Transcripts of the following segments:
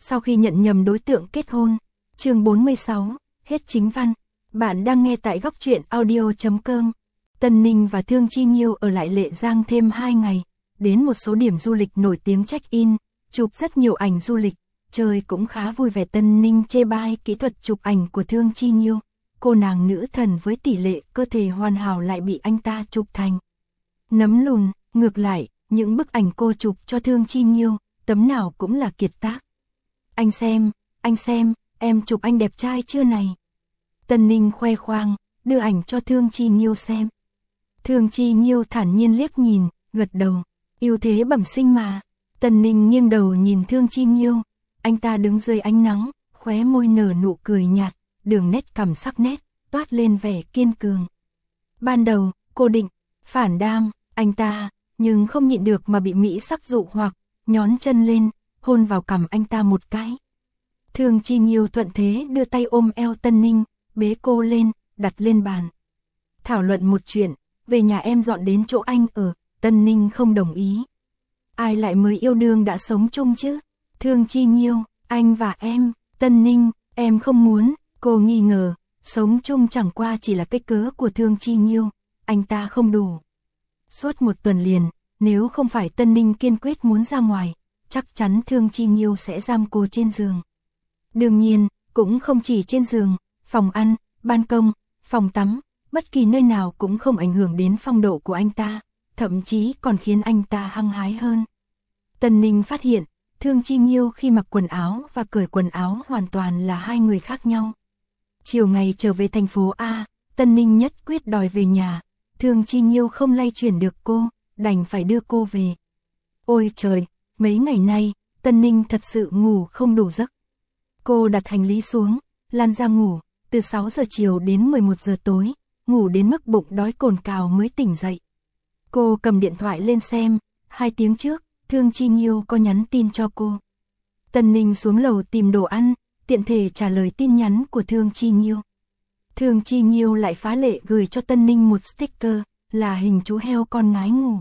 sau khi nhận nhầm đối tượng kết hôn. Chương 46, hết chính văn. Bạn đang nghe tại góc truyện audio.com. Tân Ninh và Thương Chi Nhiêu ở lại Lệ Giang thêm 2 ngày, đến một số điểm du lịch nổi tiếng check-in, chụp rất nhiều ảnh du lịch, chơi cũng khá vui vẻ. Tân Ninh chê bai kỹ thuật chụp ảnh của Thương Chi Nhiêu, cô nàng nữ thần với tỷ lệ cơ thể hoàn hảo lại bị anh ta chụp thành nấm lùn. Ngược lại, những bức ảnh cô chụp cho Thương Chi Nhiêu, tấm nào cũng là kiệt tác. Anh xem, em chụp anh đẹp trai chưa này. Tân Ninh khoe khoang, đưa ảnh cho Thương Chi Nhiêu xem. Thương Chi Nhiêu thản nhiên liếc nhìn, gật đầu, ưu thế bẩm sinh mà. Tân Ninh nghiêng đầu nhìn Thương Chi Nhiêu, anh ta đứng dưới ánh nắng, khóe môi nở nụ cười nhạt, đường nét cằm sắc nét, toát lên vẻ kiên cường. Ban đầu, cô định phản đam anh ta, nhưng không nhịn được mà bị mỹ sắc dụ hoặc, nhón chân lên, hôn vào cằm anh ta một cái. Thương Chi Nhiêu thuận thế đưa tay ôm eo Tân Ninh, bế cô lên, đặt lên bàn. Thảo luận một chuyện, về nhà em dọn đến chỗ anh ở. Tân Ninh không đồng ý. Ai lại mới yêu đương đã sống chung chứ? Thương Chi Nhiêu, anh và em. Tân Ninh, em không muốn. Cô nghi ngờ, sống chung chẳng qua chỉ là cái cớ của Thương Chi Nhiêu, anh ta không đủ. Suốt một tuần liền, nếu không phải Tân Ninh kiên quyết muốn ra ngoài, chắc chắn Thương Chi Nhiêu sẽ giam cô trên giường. Đương nhiên, cũng không chỉ trên giường, phòng ăn, ban công, phòng tắm, bất kỳ nơi nào cũng không ảnh hưởng đến phong độ của anh ta, thậm chí còn khiến anh ta hăng hái hơn. Tân Ninh phát hiện, Thương Chi Nhiêu khi mặc quần áo và cởi quần áo hoàn toàn là hai người khác nhau. Chiều ngày trở về thành phố A, Tân Ninh nhất quyết đòi về nhà, Thương Chi Nhiêu không lay chuyển được cô, đành phải đưa cô về. Ôi trời, mấy ngày nay, Tân Ninh thật sự ngủ không đủ giấc. Cô đặt hành lý xuống, lăn ra ngủ, từ 6 giờ chiều đến 11 giờ tối, ngủ đến mức bụng đói cồn cào mới tỉnh dậy. Cô cầm điện thoại lên xem, 2 tiếng trước, Thương Chi Nhiêu có nhắn tin cho cô. Tân Ninh xuống lầu tìm đồ ăn, tiện thể trả lời tin nhắn của Thương Chi Nhiêu. Thương Chi Nhiêu lại phá lệ gửi cho Tân Ninh một sticker, là hình chú heo con ngái ngủ.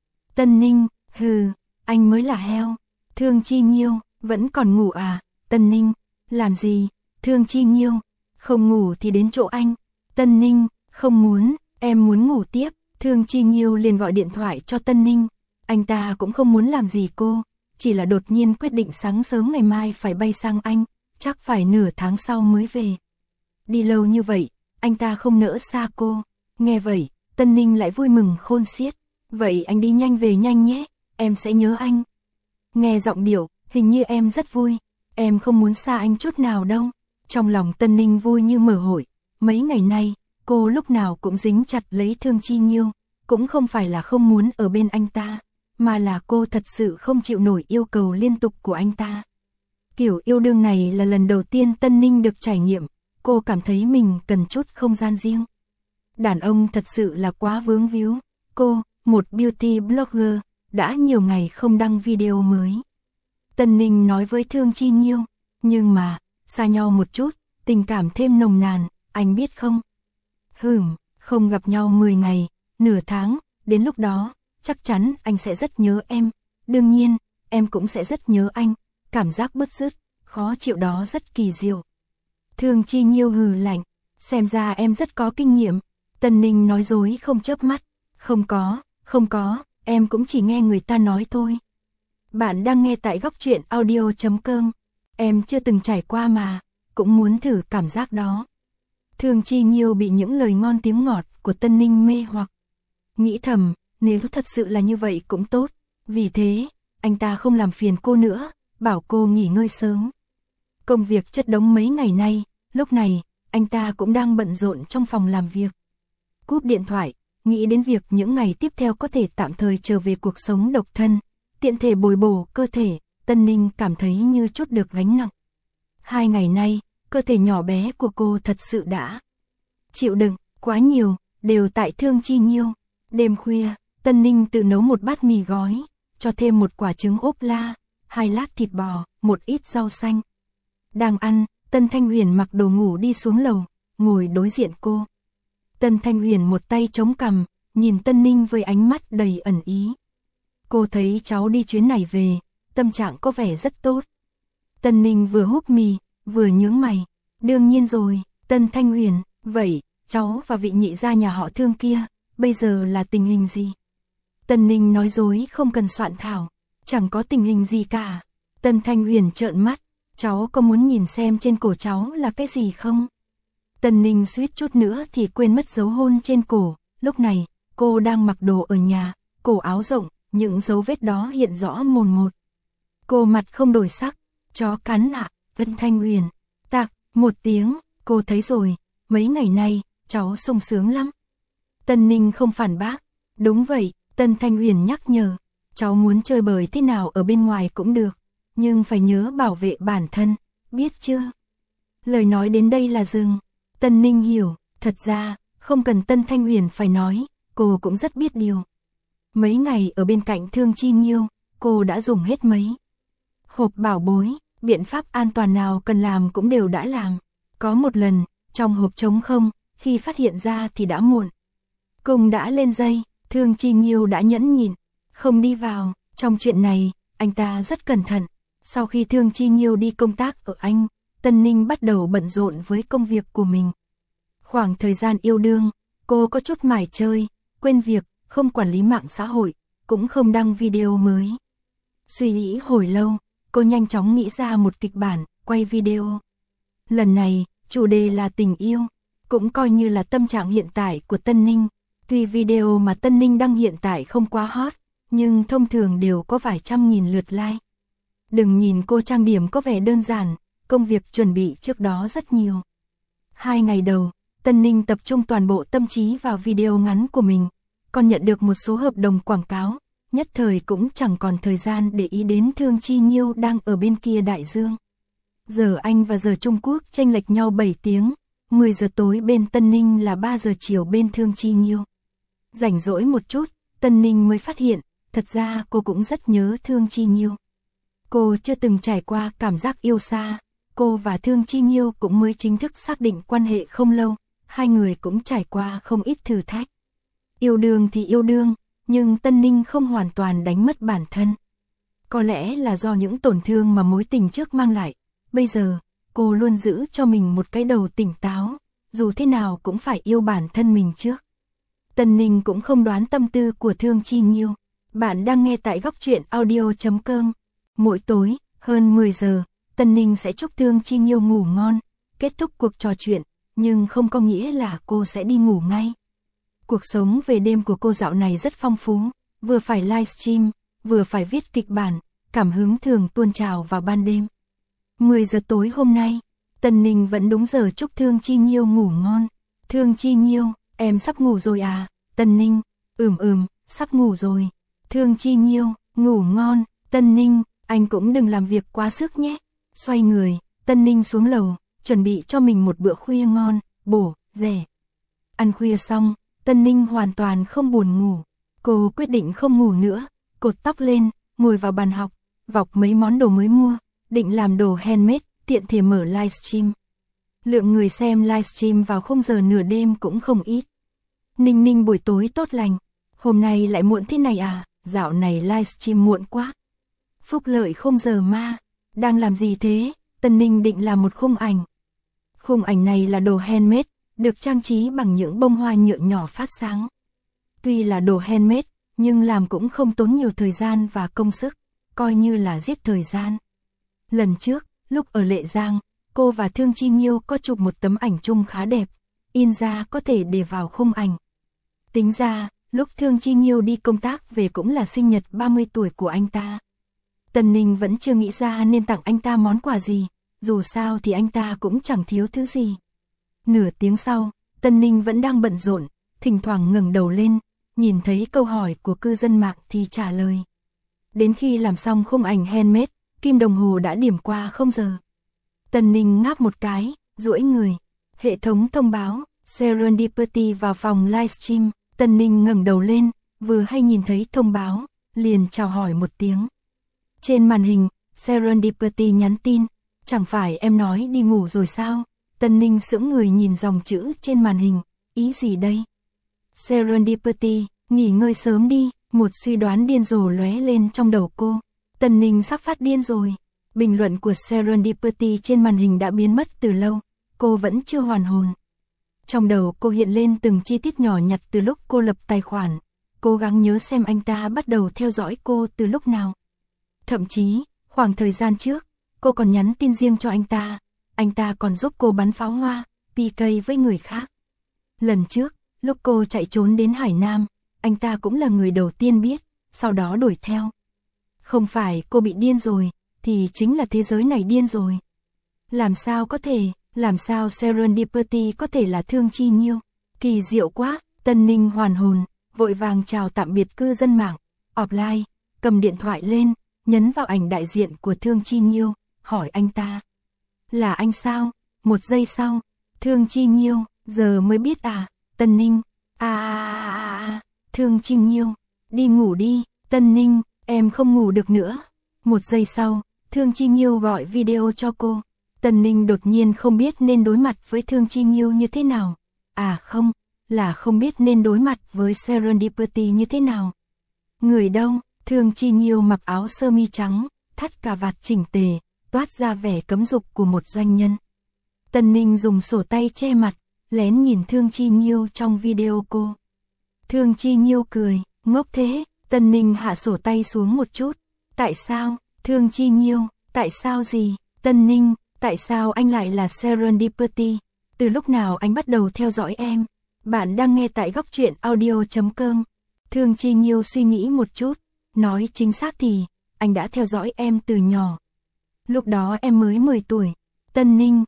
Tân Ninh, hừ, anh mới là heo. Thương Chi Nhiêu, vẫn còn ngủ à? Tân Ninh, làm gì? Thương Chi Nhiêu, không ngủ thì đến chỗ anh. Tân Ninh, không muốn, em muốn ngủ tiếp. Thương Chi Nhiêu liền gọi điện thoại cho Tân Ninh. Anh ta cũng không muốn làm gì cô, chỉ là đột nhiên quyết định sáng sớm ngày mai phải bay sang Anh, chắc phải nửa tháng sau mới về. Đi lâu như vậy, anh ta không nỡ xa cô. Nghe vậy, Tân Ninh lại vui mừng khôn xiết. Vậy anh đi nhanh về nhanh nhé, em sẽ nhớ anh. Nghe giọng điệu, hình như em rất vui. Em không muốn xa anh chút nào đâu. Trong lòng Tân Ninh vui như mở hội. Mấy ngày nay, cô lúc nào cũng dính chặt lấy Thương Chi Nhiêu. Cũng không phải là không muốn ở bên anh ta, mà là cô thật sự không chịu nổi yêu cầu liên tục của anh ta. Kiểu yêu đương này là lần đầu tiên Tân Ninh được trải nghiệm. Cô cảm thấy mình cần chút không gian riêng. Đàn ông thật sự là quá vướng víu. Cô, một beauty blogger, đã nhiều ngày không đăng video mới. Tân Ninh nói với Thương Chi Nhiêu, nhưng mà, xa nhau một chút, tình cảm thêm nồng nàn, anh biết không? Không gặp nhau 10 ngày, nửa tháng, đến lúc đó, chắc chắn anh sẽ rất nhớ em. Đương nhiên, em cũng sẽ rất nhớ anh. Cảm giác bứt rứt, khó chịu đó rất kỳ diệu. Thương Chi Nhiêu hừ lạnh, xem ra em rất có kinh nghiệm. Tân Ninh nói dối không chớp mắt, không có, em cũng chỉ nghe người ta nói thôi. Bạn đang nghe tại góc truyện audio.com, em chưa từng trải qua mà, cũng muốn thử cảm giác đó. Thương Chi Nhiêu bị những lời ngon tiếng ngọt của Tân Ninh mê hoặc. Nghĩ thầm, nếu thật sự là như vậy cũng tốt, vì thế, anh ta không làm phiền cô nữa, bảo cô nghỉ ngơi sớm. Công việc chất đống mấy ngày nay, lúc này, anh ta cũng đang bận rộn trong phòng làm việc. Cúp điện thoại, nghĩ đến việc những ngày tiếp theo có thể tạm thời trở về cuộc sống độc thân, tiện thể bồi bổ cơ thể, Tân Ninh cảm thấy như chút được gánh nặng. 2 ngày nay, cơ thể nhỏ bé của cô thật sự đã chịu đựng quá nhiều, đều tại Thương Chi Nhiêu. Đêm khuya, Tân Ninh tự nấu một bát mì gói, cho thêm một quả trứng ốp la, 2 lát thịt bò, một ít rau xanh. Đang ăn, Tân Thanh Huyền mặc đồ ngủ đi xuống lầu, ngồi đối diện cô. Tân Thanh Huyền một tay chống cằm, nhìn Tân Ninh với ánh mắt đầy ẩn ý. Cô thấy cháu đi chuyến này về, tâm trạng có vẻ rất tốt. Tân Ninh vừa húp mì, vừa nhướng mày. Đương nhiên rồi, Tân Thanh Huyền, vậy, cháu và vị nhị gia nhà họ Thương kia, bây giờ là tình hình gì? Tân Ninh nói dối không cần soạn thảo, chẳng có tình hình gì cả. Tân Thanh Huyền trợn mắt, cháu có muốn nhìn xem trên cổ cháu là cái gì không? Tân Ninh suýt chút nữa thì quên mất dấu hôn trên cổ, lúc này, cô đang mặc đồ ở nhà, cổ áo rộng, những dấu vết đó hiện rõ mồn một. Cô mặt không đổi sắc, chó cắn ạ, Tân Thanh Huyền, tạc, một tiếng, cô thấy rồi, mấy ngày nay, cháu sung sướng lắm. Tân Ninh không phản bác, đúng vậy, Tân Thanh Huyền nhắc nhở, cháu muốn chơi bời thế nào ở bên ngoài cũng được, nhưng phải nhớ bảo vệ bản thân, biết chưa? Lời nói đến đây là dừng. Tân Ninh hiểu, thật ra, không cần Tân Thanh Huyền phải nói, cô cũng rất biết điều. Mấy ngày ở bên cạnh Thương Chi Nhiêu, cô đã dùng hết mấy hộp bảo bối, biện pháp an toàn nào cần làm cũng đều đã làm. Có một lần, trong hộp trống không, khi phát hiện ra thì đã muộn. Cung đã lên dây, Thương Chi Nhiêu đã nhẫn nhịn, không đi vào. Trong chuyện này, anh ta rất cẩn thận. Sau khi Thương Chi Nhiêu đi công tác ở Anh, Tân Ninh bắt đầu bận rộn với công việc của mình. Khoảng thời gian yêu đương, cô có chút mải chơi, quên việc, không quản lý mạng xã hội, cũng không đăng video mới. Suy nghĩ hồi lâu, cô nhanh chóng nghĩ ra một kịch bản, quay video. Lần này, chủ đề là tình yêu, cũng coi như là tâm trạng hiện tại của Tân Ninh. Tuy video mà Tân Ninh đăng hiện tại không quá hot, nhưng thông thường đều có vài trăm nghìn lượt like. Đừng nhìn cô trang điểm có vẻ đơn giản, công việc chuẩn bị trước đó rất nhiều. 2 ngày đầu, Tân Ninh tập trung toàn bộ tâm trí vào video ngắn của mình, còn nhận được một số hợp đồng quảng cáo, nhất thời cũng chẳng còn thời gian để ý đến Thương Chi Nhiêu đang ở bên kia đại dương. Giờ Anh và giờ Trung Quốc chênh lệch nhau 7 tiếng, 10 giờ tối bên Tân Ninh là 3 giờ chiều bên Thương Chi Nhiêu. Rảnh rỗi một chút, Tân Ninh mới phát hiện, thật ra cô cũng rất nhớ Thương Chi Nhiêu. Cô chưa từng trải qua cảm giác yêu xa, cô và Thương Chi Nhiêu cũng mới chính thức xác định quan hệ không lâu, hai người cũng trải qua không ít thử thách. Yêu đương thì yêu đương, nhưng Tân Ninh không hoàn toàn đánh mất bản thân. Có lẽ là do những tổn thương mà mối tình trước mang lại, bây giờ, cô luôn giữ cho mình một cái đầu tỉnh táo, dù thế nào cũng phải yêu bản thân mình trước. Tân Ninh cũng không đoán tâm tư của Thương Chi Nhiêu. Bạn đang nghe tại góc truyện audio.com. Mỗi tối, hơn 10 giờ, Tân Ninh sẽ chúc Thương Chi Nhiêu ngủ ngon, kết thúc cuộc trò chuyện, nhưng không có nghĩa là cô sẽ đi ngủ ngay. Cuộc sống về đêm của cô dạo này rất phong phú, vừa phải livestream, vừa phải viết kịch bản, cảm hứng thường tuôn trào vào ban đêm. 10 giờ tối hôm nay, Tân Ninh vẫn đúng giờ chúc Thương Chi Nhiêu ngủ ngon. Thương Chi Nhiêu, em sắp ngủ rồi à? Tân Ninh, sắp ngủ rồi. Thương Chi Nhiêu, ngủ ngon. Tân Ninh, anh cũng đừng làm việc quá sức nhé. Xoay người, Tân Ninh xuống lầu, chuẩn bị cho mình một bữa khuya ngon, bổ, rẻ. Ăn khuya xong, Tân Ninh hoàn toàn không buồn ngủ. Cô quyết định không ngủ nữa, cột tóc lên, ngồi vào bàn học, vọc mấy món đồ mới mua, định làm đồ handmade, tiện thể mở livestream. Lượng người xem livestream vào khung giờ nửa đêm cũng không ít. Ninh Ninh buổi tối tốt lành, hôm nay lại muộn thế này à, dạo này livestream muộn quá. Phúc Lợi không giờ ma, đang làm gì thế? Tân Ninh định làm một khung ảnh. Khung ảnh này là đồ handmade, được trang trí bằng những bông hoa nhựa nhỏ phát sáng. Tuy là đồ handmade, nhưng làm cũng không tốn nhiều thời gian và công sức, coi như là giết thời gian. Lần trước, lúc ở Lệ Giang, cô và Thương Chi Nhiêu có chụp một tấm ảnh chung khá đẹp, in ra có thể để vào khung ảnh. Tính ra, lúc Thương Chi Nhiêu đi công tác về cũng là sinh nhật 30 tuổi của anh ta. Tân Ninh vẫn chưa nghĩ ra nên tặng anh ta món quà gì, dù sao thì anh ta cũng chẳng thiếu thứ gì. Nửa tiếng sau, Tân Ninh vẫn đang bận rộn, thỉnh thoảng ngẩng đầu lên, nhìn thấy câu hỏi của cư dân mạng thì trả lời. Đến khi làm xong khung ảnh handmade, kim đồng hồ đã điểm qua 0 giờ. Tân Ninh ngáp một cái, duỗi người. Hệ thống thông báo, Serendipity vào phòng livestream. Tân Ninh ngẩng đầu lên, vừa hay nhìn thấy thông báo, liền chào hỏi một tiếng. Trên màn hình, Serendipity nhắn tin, chẳng phải em nói đi ngủ rồi sao? Tân Ninh sững người nhìn dòng chữ trên màn hình, ý gì đây? Serendipity, nghỉ ngơi sớm đi, một suy đoán điên rồ lóe lên trong đầu cô. Tân Ninh sắp phát điên rồi. Bình luận của Serendipity trên màn hình đã biến mất từ lâu, cô vẫn chưa hoàn hồn. Trong đầu cô hiện lên từng chi tiết nhỏ nhặt từ lúc cô lập tài khoản, cố gắng nhớ xem anh ta bắt đầu theo dõi cô từ lúc nào. Thậm chí, khoảng thời gian trước, cô còn nhắn tin riêng cho anh ta còn giúp cô bắn pháo hoa, PK với người khác. Lần trước, lúc cô chạy trốn đến Hải Nam, anh ta cũng là người đầu tiên biết, sau đó đuổi theo. Không phải cô bị điên rồi, thì chính là thế giới này điên rồi. Làm sao có thể, làm sao Serendipity có thể là Thương Chi Nhiêu? Kỳ diệu quá, Tân Ninh hoàn hồn, vội vàng chào tạm biệt cư dân mạng, offline, cầm điện thoại lên, nhấn vào ảnh đại diện của Thương Chi Nhiêu, hỏi anh ta. Là anh sao? Một giây sau, Thương Chi Nhiêu, giờ mới biết à? Tân Ninh, Thương Chi Nhiêu, đi ngủ đi. Tân Ninh, em không ngủ được nữa. Một giây sau, Thương Chi Nhiêu gọi video cho cô. Tân Ninh đột nhiên không biết nên đối mặt với Thương Chi Nhiêu như thế nào. À không, là không biết nên đối mặt với Serendipity như thế nào. Người đâu? Thương Chi Nhiêu mặc áo sơ mi trắng, thắt cà vạt chỉnh tề, toát ra vẻ cấm dục của một doanh nhân. Tân Ninh dùng sổ tay che mặt, lén nhìn Thương Chi Nhiêu trong video cô. Thương Chi Nhiêu cười, ngốc thế. Tân Ninh hạ sổ tay xuống một chút. Tại sao? Thương Chi Nhiêu, tại sao gì? Tân Ninh, tại sao anh lại là Serendipity? Từ lúc nào anh bắt đầu theo dõi em? Bạn đang nghe tại góc truyện audio.com. Thương Chi Nhiêu suy nghĩ một chút, nói chính xác thì, anh đã theo dõi em từ nhỏ. Lúc đó em mới 10 tuổi. Tân Ninh,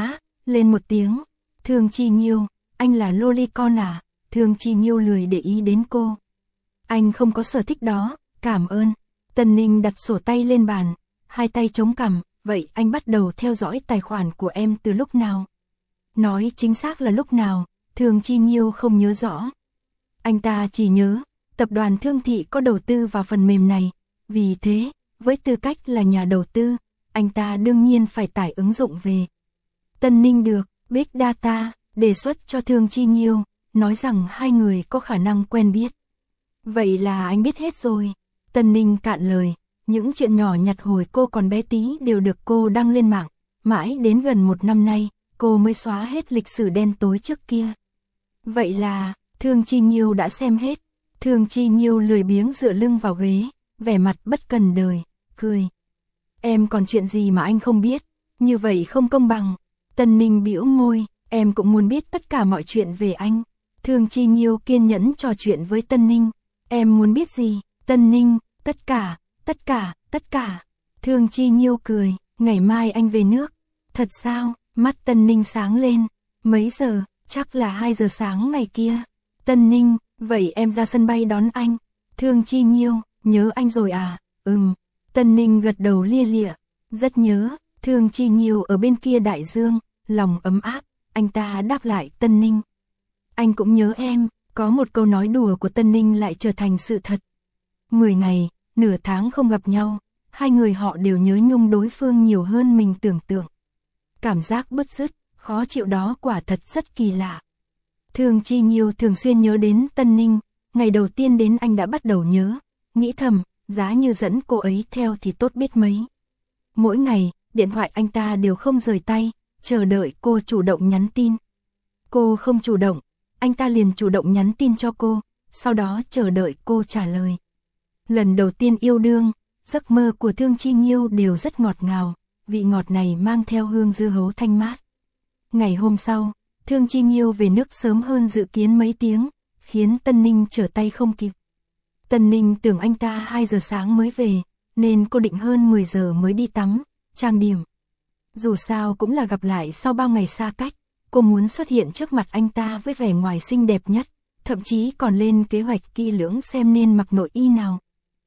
lên một tiếng. Thương Chi Nhiêu, anh là lolicon à? Thương Chi Nhiêu lười để ý đến cô. Anh không có sở thích đó, cảm ơn. Tân Ninh đặt sổ tay lên bàn, hai tay chống cằm, vậy anh bắt đầu theo dõi tài khoản của em từ lúc nào? Nói chính xác là lúc nào, Thương Chi Nhiêu không nhớ rõ. Anh ta chỉ nhớ, tập đoàn Thương Thị có đầu tư vào phần mềm này, vì thế, với tư cách là nhà đầu tư, anh ta đương nhiên phải tải ứng dụng về. Tân Ninh được, Big Data, đề xuất cho Thương Chi Nhiêu, nói rằng hai người có khả năng quen biết. Vậy là anh biết hết rồi. Tân Ninh cạn lời, những chuyện nhỏ nhặt hồi cô còn bé tí đều được cô đăng lên mạng, mãi đến gần 1 năm nay, cô mới xóa hết lịch sử đen tối trước kia. Vậy là, Thương Chi Nhiêu đã xem hết. Thương Chi Nhiêu lười biếng dựa lưng vào ghế, vẻ mặt bất cần đời, cười. Em còn chuyện gì mà anh không biết, như vậy không công bằng. Tân Ninh bĩu môi, em cũng muốn biết tất cả mọi chuyện về anh. Thương Chi Nhiêu kiên nhẫn trò chuyện với Tân Ninh. Em muốn biết gì? Tân Ninh, tất cả. Thương Chi Nhiêu cười, ngày mai anh về nước. Thật sao? Mắt Tân Ninh sáng lên. Mấy giờ? Chắc là 2 giờ sáng ngày kia. Tân Ninh, vậy em ra sân bay đón anh. Thương Chi Nhiêu, nhớ anh rồi à? Tân Ninh gật đầu lia lịa. Rất nhớ. Thương Chi Nhiêu ở bên kia đại dương, lòng ấm áp. Anh ta đáp lại Tân Ninh. Anh cũng nhớ em. Có một câu nói đùa của Tân Ninh lại trở thành sự thật. 10 ngày, nửa tháng không gặp nhau, hai người họ đều nhớ nhung đối phương nhiều hơn mình tưởng tượng. Cảm giác bứt rứt, khó chịu đó quả thật rất kỳ lạ. Thương Chi Nhiêu thường xuyên nhớ đến Tân Ninh, ngày đầu tiên đến anh đã bắt đầu nhớ, nghĩ thầm, giá như dẫn cô ấy theo thì tốt biết mấy. Mỗi ngày, điện thoại anh ta đều không rời tay, chờ đợi cô chủ động nhắn tin. Cô không chủ động, anh ta liền chủ động nhắn tin cho cô, sau đó chờ đợi cô trả lời. Lần đầu tiên yêu đương, giấc mơ của Thương Chi Nhiêu đều rất ngọt ngào, vị ngọt này mang theo hương dưa hấu thanh mát. Ngày hôm sau, Thương Chi Nhiêu về nước sớm hơn dự kiến mấy tiếng, khiến Tân Ninh trở tay không kịp. Tân Ninh tưởng anh ta 2 giờ sáng mới về, nên cô định hơn 10 giờ mới đi tắm, trang điểm. Dù sao cũng là gặp lại sau bao ngày xa cách, cô muốn xuất hiện trước mặt anh ta với vẻ ngoài xinh đẹp nhất, thậm chí còn lên kế hoạch kỹ lưỡng xem nên mặc nội y nào.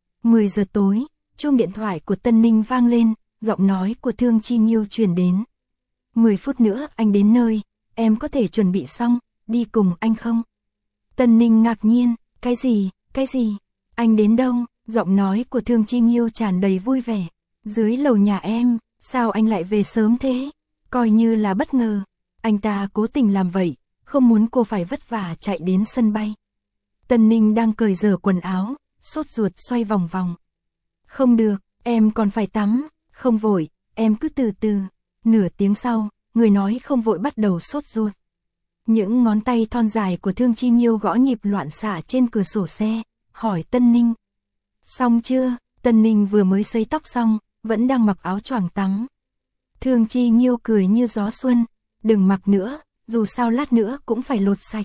10 giờ tối, chuông điện thoại của Tân Ninh vang lên, giọng nói của Thương Chi Nhiêu truyền đến. 10 phút nữa anh đến nơi, em có thể chuẩn bị xong, đi cùng anh không? Tân Ninh ngạc nhiên, cái gì? Anh đến đâu? Giọng nói của Thương Chi Nhiêu tràn đầy vui vẻ. Dưới lầu nhà em, sao anh lại về sớm thế? Coi như là bất ngờ. Anh ta cố tình làm vậy, không muốn cô phải vất vả chạy đến sân bay. Tân Ninh đang cởi giở quần áo, sốt ruột xoay vòng vòng. Không được, em còn phải tắm. Không vội, em cứ từ từ. Nửa tiếng sau, người nói không vội bắt đầu sốt ruột. Những ngón tay thon dài của Thương Chi Nhiêu gõ nhịp loạn xạ trên cửa sổ xe, hỏi Tân Ninh. Xong chưa? Tân Ninh vừa mới sấy tóc xong, vẫn đang mặc áo choàng tắm. Thương Chi Nhiêu cười như gió xuân, đừng mặc nữa, dù sao lát nữa cũng phải lột sạch.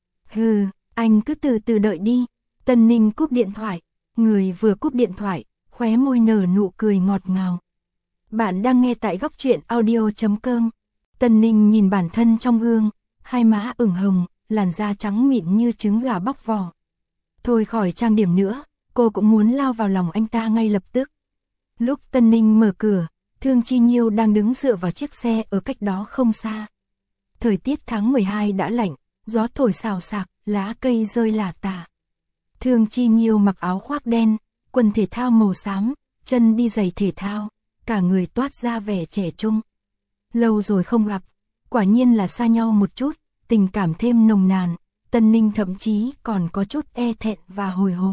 Hừ, anh cứ từ từ đợi đi. Tân Ninh cúp điện thoại, người vừa cúp điện thoại, khóe môi nở nụ cười ngọt ngào. Bạn đang nghe tại góc truyện audio.com. Tân Ninh nhìn bản thân trong gương, hai má ửng hồng, làn da trắng mịn như trứng gà bóc vỏ. Thôi khỏi trang điểm nữa, cô cũng muốn lao vào lòng anh ta ngay lập tức. Lúc Tân Ninh mở cửa, Thương Chi Nhiêu đang đứng dựa vào chiếc xe ở cách đó không xa. Thời tiết tháng 12 đã lạnh, gió thổi xào xạc, lá cây rơi lả tả. Thương Chi Nhiêu mặc áo khoác đen, quần thể thao màu xám, chân đi giày thể thao, cả người toát ra vẻ trẻ trung. Lâu rồi không gặp, quả nhiên là xa nhau một chút, tình cảm thêm nồng nàn, Tân Ninh thậm chí còn có chút e thẹn và hồi hộp.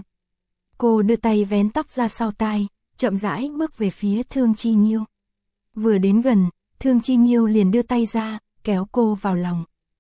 Cô đưa tay vén tóc ra sau tai, chậm rãi bước về phía Thương Chi Nhiêu. Vừa đến gần, Thương Chi Nhiêu liền đưa tay ra, kéo cô vào lòng.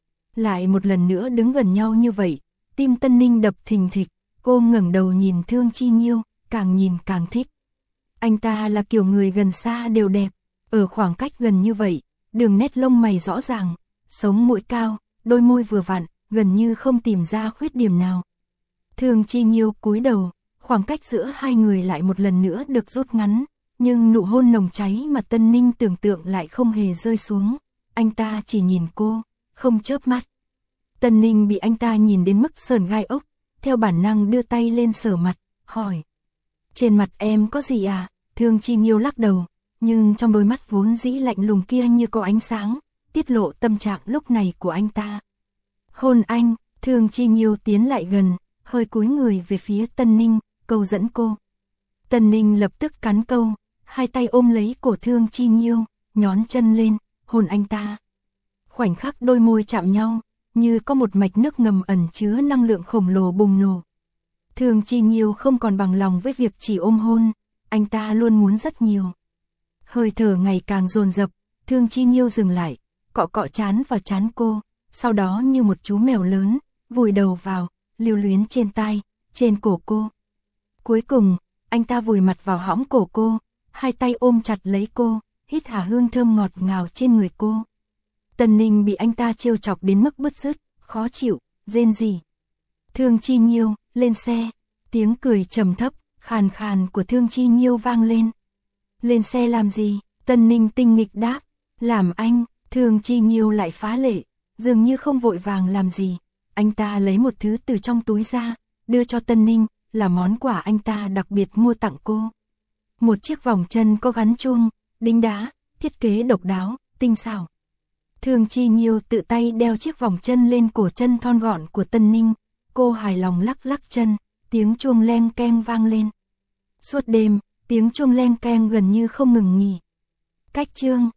Lại một lần nữa đứng gần nhau như vậy, tim Tân Ninh đập thình thịch, cô ngẩng đầu nhìn Thương Chi Nhiêu, càng nhìn càng thích. Anh ta là kiểu người gần xa đều đẹp, ở khoảng cách gần như vậy, đường nét lông mày rõ ràng, sống mũi cao, đôi môi vừa vặn, gần như không tìm ra khuyết điểm nào. Thương Chi Nhiêu cúi đầu, khoảng cách giữa hai người lại một lần nữa được rút ngắn, nhưng nụ hôn nồng cháy mà Tân Ninh tưởng tượng lại không hề rơi xuống. Anh ta chỉ nhìn cô, không chớp mắt. Tân Ninh bị anh ta nhìn đến mức sởn gai ốc, theo bản năng đưa tay lên sờ mặt, hỏi. Trên mặt em có gì à? Thương Chi Nhiêu lắc đầu, nhưng trong đôi mắt vốn dĩ lạnh lùng kia như có ánh sáng, tiết lộ tâm trạng lúc này của anh ta. Hôn anh. Thương Chi Nhiêu tiến lại gần, hơi cúi người về phía Tân Ninh, câu dẫn cô. Tân Ninh lập tức cắn câu, hai tay ôm lấy cổ Thương Chi Nhiêu, nhón chân lên, hôn anh ta. Khoảnh khắc đôi môi chạm nhau, như có một mạch nước ngầm ẩn chứa năng lượng khổng lồ bùng nổ. Thương Chi Nhiêu không còn bằng lòng với việc chỉ ôm hôn, anh ta luôn muốn rất nhiều. Hơi thở ngày càng dồn dập, Thương Chi Nhiêu dừng lại, cọ cọ trán vào trán cô, sau đó như một chú mèo lớn, vùi đầu vào, lưu luyến trên tai, trên cổ cô. Cuối cùng, anh ta vùi mặt vào hõm cổ cô, hai tay ôm chặt lấy cô, hít hà hương thơm ngọt ngào trên người cô. Tân Ninh bị anh ta trêu chọc đến mức bứt rứt, khó chịu, rên rỉ. Thương Chi Nhiêu, lên xe. Tiếng cười trầm thấp, khàn khàn của Thương Chi Nhiêu vang lên. Lên xe làm gì? Tân Ninh tinh nghịch đáp. Làm anh. Thương Chi Nhiêu lại phá lệ, dường như không vội vàng làm gì. Anh ta lấy một thứ từ trong túi ra, đưa cho Tân Ninh, là món quà anh ta đặc biệt mua tặng cô. Một chiếc vòng chân có gắn chuông, đính đá, thiết kế độc đáo, tinh xảo. Thương Chi Nhiêu tự tay đeo chiếc vòng chân lên cổ chân thon gọn của Tân Ninh, cô hài lòng lắc lắc chân, tiếng chuông leng keng vang lên. Suốt đêm, tiếng chuông leng keng gần như không ngừng nghỉ. Cách chương